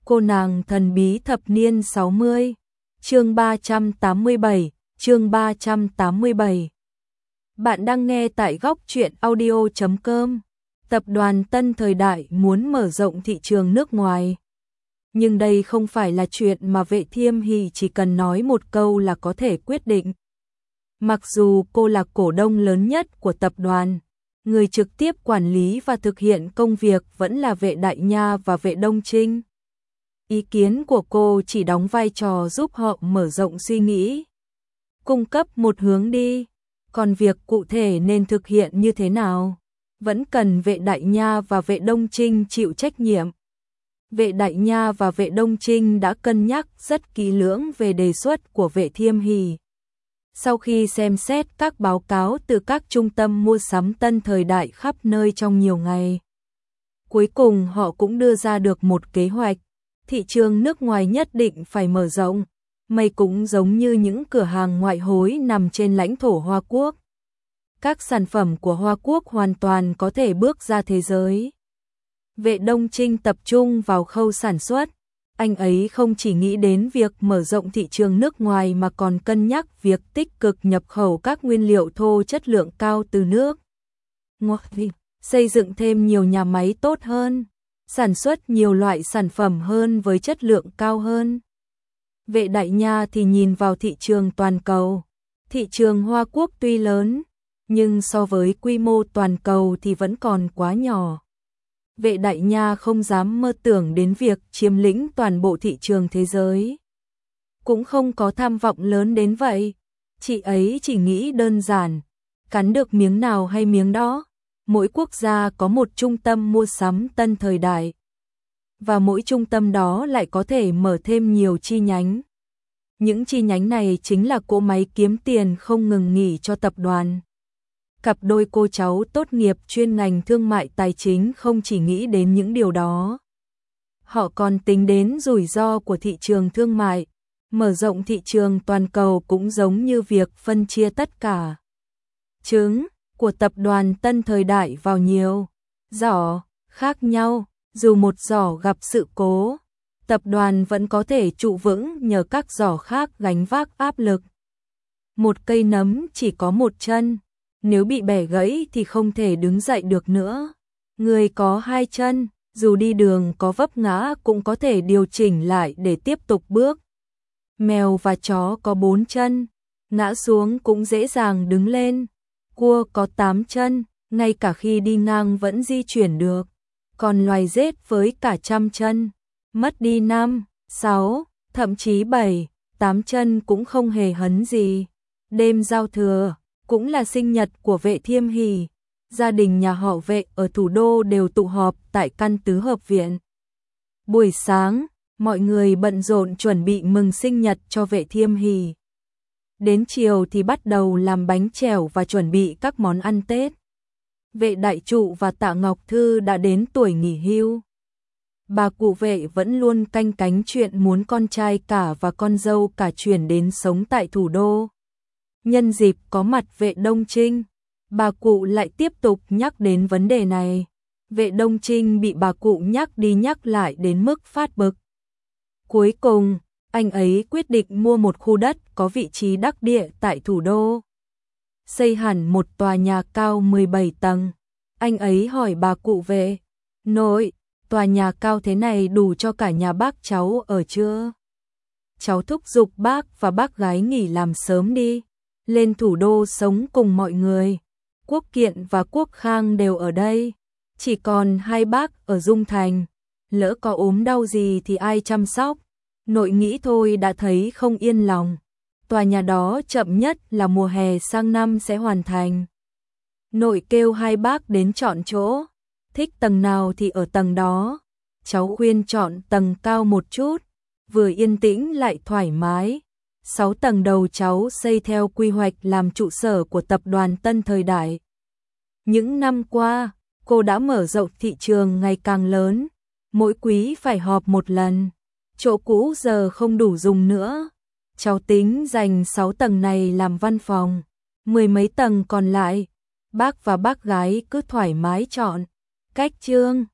Cô nàng thần bí thập niên 60, chương 387, chương 387. Bạn đang nghe tại góc truyện audio.com. Tập đoàn Tân Thời Đại muốn mở rộng thị trường nước ngoài. Nhưng đây không phải là chuyện mà Vệ Thiêm Hỷ chỉ cần nói một câu là có thể quyết định. Mặc dù cô là cổ đông lớn nhất của tập đoàn, người trực tiếp quản lý và thực hiện công việc vẫn là Vệ Đại Nha và Vệ Đông Trinh. Ý kiến của cô chỉ đóng vai trò giúp họ mở rộng suy nghĩ, cung cấp một hướng đi, còn việc cụ thể nên thực hiện như thế nào, vẫn cần Vệ Đại Nha và Vệ Đông Trinh chịu trách nhiệm. Vệ Đại Nha và Vệ Đông Trinh đã cân nhắc rất kỹ lưỡng về đề xuất của Vệ Thiêm Hỷ. Sau khi xem xét các báo cáo từ các trung tâm mua sắm Tân Thời Đại khắp nơi trong nhiều ngày, cuối cùng họ cũng đưa ra được một kế hoạch. Thị trường nước ngoài nhất định phải mở rộng, mày cũng giống như những cửa hàng ngoại hối nằm trên lãnh thổ Hoa Quốc. Các sản phẩm của Hoa Quốc hoàn toàn có thể bước ra thế giới. Vệ Đông Trinh tập trung vào khâu sản xuất, anh ấy không chỉ nghĩ đến việc mở rộng thị trường nước ngoài mà còn cân nhắc việc tích cực nhập khẩu các nguyên liệu thô chất lượng cao từ nước ngoài, xây dựng thêm nhiều nhà máy tốt hơn, sản xuất nhiều loại sản phẩm hơn với chất lượng cao hơn. Vệ Đại Nha thì nhìn vào thị trường toàn cầu. Thị trường Hoa Quốc tuy lớn, nhưng so với quy mô toàn cầu thì vẫn còn quá nhỏ. Vệ Đại Nha không dám mơ tưởng đến việc chiếm lĩnh toàn bộ thị trường thế giới. Cũng không có tham vọng lớn đến vậy. Chị ấy chỉ nghĩ đơn giản, cắn được miếng nào hay miếng đó. Mỗi quốc gia có một trung tâm mua sắm Tân Thời Đại. Và mỗi trung tâm đó lại có thể mở thêm nhiều chi nhánh. Những chi nhánh này chính là cỗ máy kiếm tiền không ngừng nghỉ cho tập đoàn. Cặp đôi cô cháu tốt nghiệp chuyên ngành thương mại tài chính không chỉ nghĩ đến những điều đó. Họ còn tính đến rủi ro của thị trường thương mại. Mở rộng thị trường toàn cầu cũng giống như việc phân chia tất cả trứng của tập đoàn Tân Thời Đại vào nhiều giỏ khác nhau. Dù một giỏ gặp sự cố, tập đoàn vẫn có thể trụ vững nhờ các giỏ khác gánh vác áp lực. Một cây nấm chỉ có một chân, nếu bị bẻ gãy thì không thể đứng dậy được nữa. Người có hai chân, dù đi đường có vấp ngã cũng có thể điều chỉnh lại để tiếp tục bước. Mèo và chó có 4 chân, ngã xuống cũng dễ dàng đứng lên. Cua có 8 chân, ngay cả khi đi ngang vẫn di chuyển được. Còn loài rết với cả 100 chân, mất đi 5, 6, thậm chí 7, 8 chân cũng không hề hấn gì. Đêm giao thừa, cũng là sinh nhật của Vệ Thiêm Hỷ. Gia đình nhà họ Vệ ở thủ đô đều tụ họp tại căn tứ hợp viện. Buổi sáng, mọi người bận rộn chuẩn bị mừng sinh nhật cho Vệ Thiêm Hỷ. Đến chiều thì bắt đầu làm bánh chèo và chuẩn bị các món ăn Tết. Vệ Đại Trụ và Tạ Ngọc Thư đã đến tuổi nghỉ hưu. Bà cụ Vệ vẫn luôn canh cánh chuyện muốn con trai cả và con dâu cả chuyển đến sống tại thủ đô. Nhân dịp có mặt Vệ Đông Trinh, bà cụ lại tiếp tục nhắc đến vấn đề này. Vệ Đông Trinh bị bà cụ nhắc đi nhắc lại đến mức phát bực. Cuối cùng, anh ấy quyết định mua một khu đất có vị trí đắc địa tại thủ đô. Xây hẳn một tòa nhà cao 17 tầng. Anh ấy hỏi bà cụ Vệ, nội, tòa nhà cao thế này đủ cho cả nhà bác cháu ở chưa? Cháu thúc giục bác và bác gái nghỉ làm sớm đi, lên thủ đô sống cùng mọi người. Quốc Kiện và Quốc Khang đều ở đây, chỉ còn hai bác ở Dung Thành. Lỡ có ốm đau gì thì ai chăm sóc? Nội nghĩ thôi đã thấy không yên lòng. Tòa nhà đó chậm nhất là mùa hè sang năm sẽ hoàn thành. Nội kêu hai bác đến chọn chỗ, thích tầng nào thì ở tầng đó. Cháu khuyên chọn tầng cao một chút, vừa yên tĩnh lại thoải mái. 6 tầng đầu cháu xây theo quy hoạch làm trụ sở của tập đoàn Tân Thời Đại. Những năm qua, cô đã mở rộng thị trường ngày càng lớn, mỗi quý phải họp một lần. Chỗ cũ giờ không đủ dùng nữa. Cháu tính dành 6 tầng này làm văn phòng, 10 mấy tầng còn lại, bác và bác gái cứ thoải mái chọn. Cách chương